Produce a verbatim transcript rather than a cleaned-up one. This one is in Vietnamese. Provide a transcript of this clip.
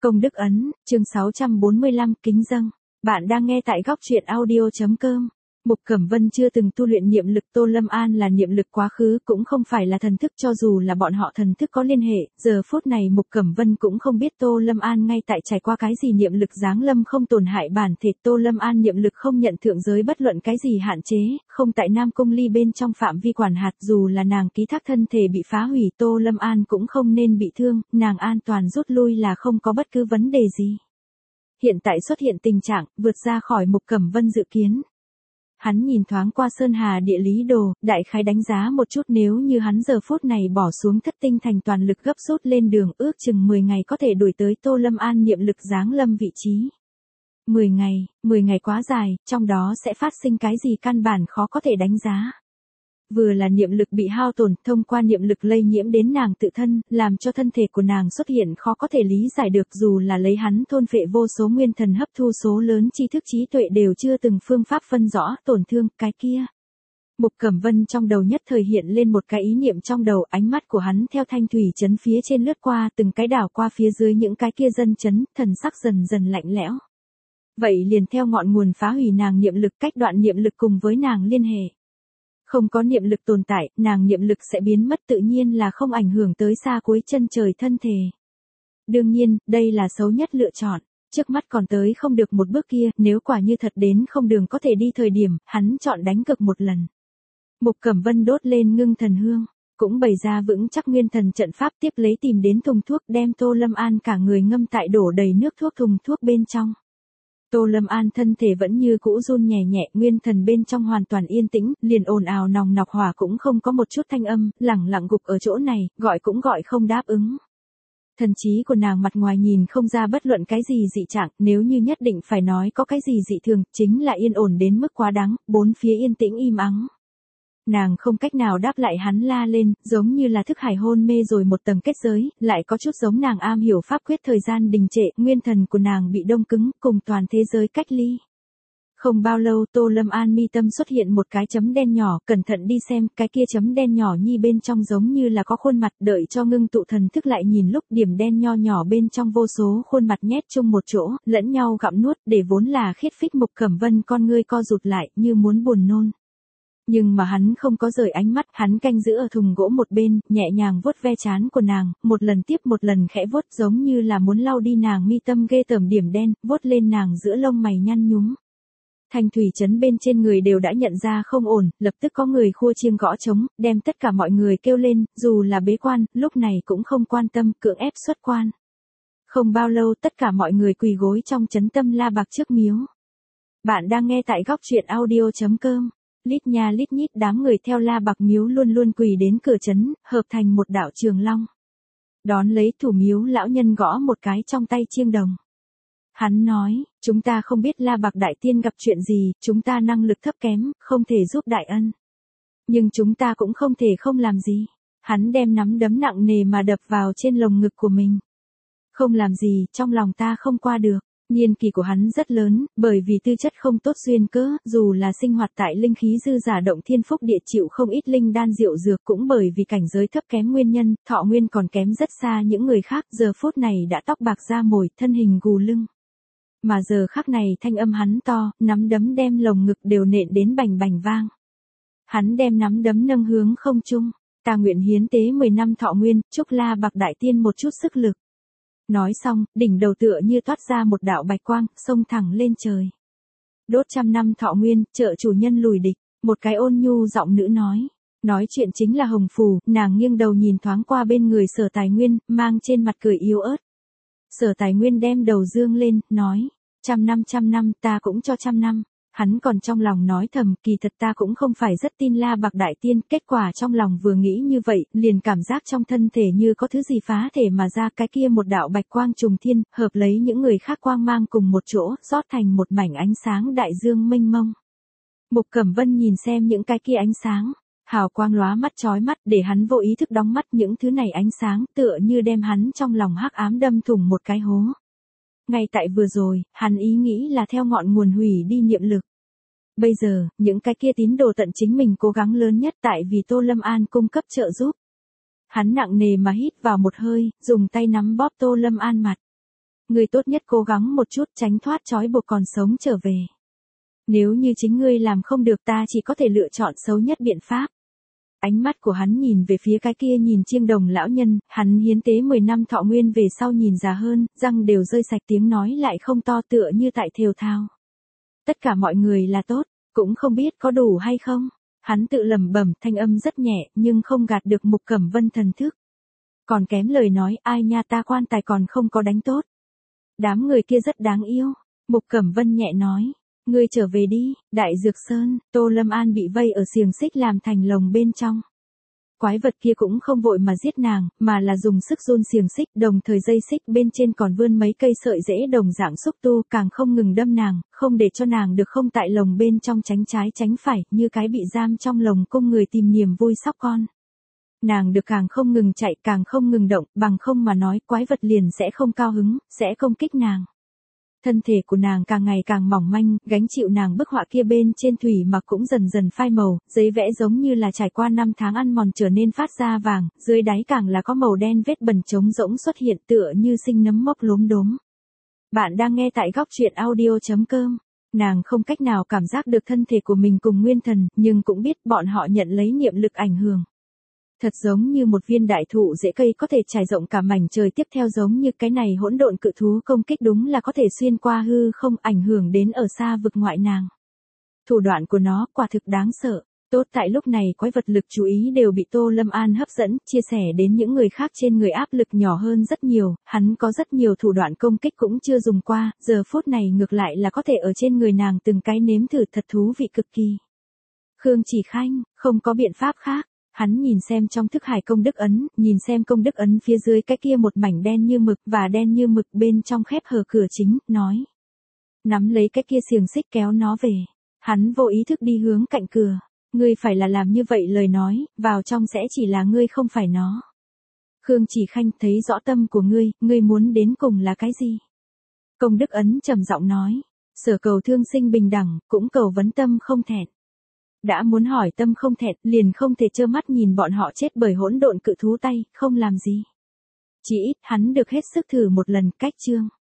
Công đức ấn, chương sáu trăm bốn mươi lăm, kính dâng. Bạn đang nghe tại góc truyện audio chấm com. Mục Cẩm Vân chưa từng tu luyện niệm lực, Tô Lâm An là niệm lực quá khứ, cũng không phải là thần thức, cho dù là bọn họ thần thức có liên hệ, giờ phút này Mục Cẩm Vân cũng không biết Tô Lâm An ngay tại trải qua cái gì. Niệm lực giáng lâm không tổn hại bản thể, Tô Lâm An niệm lực không nhận thượng giới bất luận cái gì hạn chế, không tại Nam Cung Ly bên trong phạm vi quản hạt, dù là nàng ký thác thân thể bị phá hủy, Tô Lâm An cũng không nên bị thương, nàng an toàn rút lui là không có bất cứ vấn đề gì. Hiện tại xuất hiện tình trạng vượt ra khỏi Mục Cẩm Vân dự kiến. Hắn nhìn thoáng qua Sơn Hà địa lý đồ, đại khái đánh giá một chút, nếu như hắn giờ phút này bỏ xuống thất tinh thành toàn lực gấp rút lên đường, ước chừng mười ngày có thể đuổi tới Tô Lâm An niệm lực giáng lâm vị trí. mười ngày, mười ngày quá dài, trong đó sẽ phát sinh cái gì căn bản khó có thể đánh giá. Vừa là niệm lực bị hao tổn, thông qua niệm lực lây nhiễm đến nàng tự thân, làm cho thân thể của nàng xuất hiện khó có thể lý giải được, dù là lấy hắn thôn phệ vô số nguyên thần hấp thu số lớn tri thức trí tuệ đều chưa từng phương pháp phân rõ tổn thương, cái kia. Mục Cẩm Vân trong đầu nhất thời hiện lên một cái ý niệm trong đầu, ánh mắt của hắn theo thanh thủy trấn phía trên lướt qua, từng cái đảo qua phía dưới những cái kia dân trấn, thần sắc dần dần lạnh lẽo. Vậy liền theo ngọn nguồn phá hủy nàng niệm lực, cách đoạn niệm lực cùng với nàng liên hệ. Không có niệm lực tồn tại, nàng niệm lực sẽ biến mất, tự nhiên là không ảnh hưởng tới xa cuối chân trời thân thể. Đương nhiên, đây là xấu nhất lựa chọn, trước mắt còn tới không được một bước kia, nếu quả như thật đến không đường có thể đi thời điểm, hắn chọn đánh cược một lần. Mục Cẩm Vân đốt lên ngưng thần hương, cũng bày ra vững chắc nguyên thần trận pháp, tiếp lấy tìm đến thùng thuốc, đem Tô Lâm An cả người ngâm tại đổ đầy nước thuốc thùng thuốc bên trong. Tô Lâm An thân thể vẫn như cũ run nhẹ nhẹ, nguyên thần bên trong hoàn toàn yên tĩnh, liền ồn ào nòng nọc hỏa cũng không có một chút thanh âm, lẳng lặng gục ở chỗ này, gọi cũng gọi không đáp ứng. Thần trí của nàng mặt ngoài nhìn không ra bất luận cái gì dị trạng, nếu như nhất định phải nói có cái gì dị thường, chính là yên ổn đến mức quá đáng, bốn phía yên tĩnh im ắng. Nàng không cách nào đáp lại hắn la lên, giống như là thức hải hôn mê rồi một tầng kết giới, lại có chút giống nàng am hiểu pháp quyết, thời gian đình trệ, nguyên thần của nàng bị đông cứng, cùng toàn thế giới cách ly. Không bao lâu, Tô Lâm An mi tâm xuất hiện một cái chấm đen nhỏ, cẩn thận đi xem, cái kia chấm đen nhỏ nhi bên trong giống như là có khuôn mặt, đợi cho ngưng tụ thần thức lại nhìn lúc, điểm đen nho nhỏ bên trong vô số khuôn mặt nhét chung một chỗ, lẫn nhau gặm nuốt, để vốn là khiết phích Mục Cẩm Vân con ngươi co rụt lại, như muốn buồn nôn. Nhưng mà hắn không có rời ánh mắt, hắn canh giữ ở thùng gỗ một bên, nhẹ nhàng vuốt ve trán của nàng, một lần tiếp một lần khẽ vuốt, giống như là muốn lau đi nàng mi tâm ghê tởm điểm đen, vuốt lên nàng giữa lông mày nhăn nhúm. Thanh thủy trấn bên trên người đều đã nhận ra không ổn, lập tức có người khua chiêng gõ trống, đem tất cả mọi người kêu lên, dù là bế quan, lúc này cũng không quan tâm, cưỡng ép xuất quan. Không bao lâu tất cả mọi người quỳ gối trong trấn Tâm La Bạc trước miếu. Bạn đang nghe tại góc truyện audio chấm com. Lít nha lít nhít đám người theo La Bạc miếu luôn luôn quỳ đến cửa trấn, hợp thành một đạo trường long. Đón lấy thủ miếu lão nhân gõ một cái trong tay chiêng đồng. Hắn nói, chúng ta không biết La Bạc đại tiên gặp chuyện gì, chúng ta năng lực thấp kém, không thể giúp đại ân. Nhưng chúng ta cũng không thể không làm gì. Hắn đem nắm đấm nặng nề mà đập vào trên lồng ngực của mình. Không làm gì, trong lòng ta không qua được. Niên kỳ của hắn rất lớn, bởi vì tư chất không tốt duyên cớ, dù là sinh hoạt tại linh khí dư giả động thiên phúc địa chịu không ít linh đan rượu dược, cũng bởi vì cảnh giới thấp kém nguyên nhân, thọ nguyên còn kém rất xa những người khác, giờ phút này đã tóc bạc da mồi, thân hình gù lưng. Mà giờ khắc này thanh âm hắn to, nắm đấm đem lồng ngực đều nện đến bành bành vang. Hắn đem nắm đấm nâng hướng không trung, ta nguyện hiến tế mười năm thọ nguyên, chúc La Bạc đại tiên một chút sức lực. Nói xong, đỉnh đầu tựa như toát ra một đạo bạch quang, xông thẳng lên trời. Đốt trăm năm thọ nguyên, trợ chủ nhân lùi địch, một cái ôn nhu giọng nữ nói. Nói chuyện chính là Hồng Phù, nàng nghiêng đầu nhìn thoáng qua bên người Sở Tài Nguyên, mang trên mặt cười yếu ớt. Sở Tài Nguyên đem đầu dương lên, nói, trăm năm trăm năm, ta cũng cho trăm năm. Hắn còn trong lòng nói thầm, kỳ thật ta cũng không phải rất tin La Bạc đại tiên, kết quả trong lòng vừa nghĩ như vậy, liền cảm giác trong thân thể như có thứ gì phá thể mà ra, cái kia một đạo bạch quang trùng thiên, hợp lấy những người khác quang mang cùng một chỗ, rót thành một mảnh ánh sáng đại dương mênh mông. Mục Cẩm Vân nhìn xem những cái kia ánh sáng, hào quang lóa mắt chói mắt, để hắn vô ý thức đóng mắt, những thứ này ánh sáng tựa như đem hắn trong lòng hắc ám đâm thủng một cái hố. Ngay tại vừa rồi, hắn ý nghĩ là theo ngọn nguồn hủy đi niệm lực. Bây giờ, những cái kia tín đồ tận chính mình cố gắng lớn nhất tại vì Tô Lâm An cung cấp trợ giúp. Hắn nặng nề mà hít vào một hơi, dùng tay nắm bóp Tô Lâm An mặt. Ngươi tốt nhất cố gắng một chút tránh thoát trói buộc còn sống trở về. Nếu như chính ngươi làm không được ta chỉ có thể lựa chọn xấu nhất biện pháp. Ánh mắt của hắn nhìn về phía cái kia nhìn chiêng đồng lão nhân, hắn hiến tế mười năm thọ nguyên về sau nhìn già hơn, răng đều rơi sạch tiếng nói lại không to tựa như tại thều thào. Tất cả mọi người là tốt, cũng không biết có đủ hay không. Hắn tự lẩm bẩm thanh âm rất nhẹ nhưng không gạt được Mục Cẩm Vân thần thức. Còn kém lời nói ai nha ta quan tài còn không có đánh tốt. Đám người kia rất đáng yêu. Mục Cẩm Vân nhẹ nói. Ngươi trở về đi, Đại Dược Sơn, Tô Lâm An bị vây ở xiềng xích làm thành lồng bên trong. Quái vật kia cũng không vội mà giết nàng, mà là dùng sức run xiềng xích, đồng thời dây xích bên trên còn vươn mấy cây sợi rễ đồng dạng xúc tu, càng không ngừng đâm nàng, không để cho nàng được không tại lồng bên trong tránh trái tránh phải, như cái bị giam trong lồng cung người tìm niềm vui sóc con. Nàng được càng không ngừng chạy, càng không ngừng động, bằng không mà nói quái vật liền sẽ không cao hứng, sẽ công kích nàng. Thân thể của nàng càng ngày càng mỏng manh, gánh chịu nàng bức họa kia bên trên thủy mặc cũng dần dần phai màu, giấy vẽ giống như là trải qua năm tháng ăn mòn trở nên phát ra vàng, dưới đáy càng là có màu đen vết bẩn trống rỗng xuất hiện tựa như sinh nấm mốc lốm đốm. Bạn đang nghe tại góc truyện audio chấm com. Nàng không cách nào cảm giác được thân thể của mình cùng nguyên thần, nhưng cũng biết bọn họ nhận lấy niệm lực ảnh hưởng. Thật giống như một viên đại thụ rễ cây có thể trải rộng cả mảnh trời, tiếp theo giống như cái này hỗn độn cự thú công kích đúng là có thể xuyên qua hư không ảnh hưởng đến ở xa vực ngoại nàng. Thủ đoạn của nó quả thực đáng sợ. Tốt tại lúc này quái vật lực chú ý đều bị Tô Lâm An hấp dẫn, chia sẻ đến những người khác trên người áp lực nhỏ hơn rất nhiều, hắn có rất nhiều thủ đoạn công kích cũng chưa dùng qua, giờ phút này ngược lại là có thể ở trên người nàng từng cái nếm thử thật thú vị cực kỳ. Khương Chỉ Khanh, không có biện pháp khác. Hắn nhìn xem trong thức hải công đức ấn, nhìn xem công đức ấn phía dưới cái kia một mảnh đen như mực và đen như mực bên trong khép hờ cửa chính, nói. Nắm lấy cái kia xiềng xích kéo nó về. Hắn vô ý thức đi hướng cạnh cửa. Ngươi phải là làm như vậy lời nói, vào trong sẽ chỉ là ngươi không phải nó. Khương Chỉ Khanh thấy rõ tâm của ngươi, ngươi muốn đến cùng là cái gì? Công đức ấn trầm giọng nói. Sở cầu thương sinh bình đẳng, cũng cầu vấn tâm không thẹn. Đã muốn hỏi tâm không thẹn, liền không thể trơ mắt nhìn bọn họ chết bởi hỗn độn cự thú tay, không làm gì. Chỉ ít hắn được hết sức thử một lần, cách chương.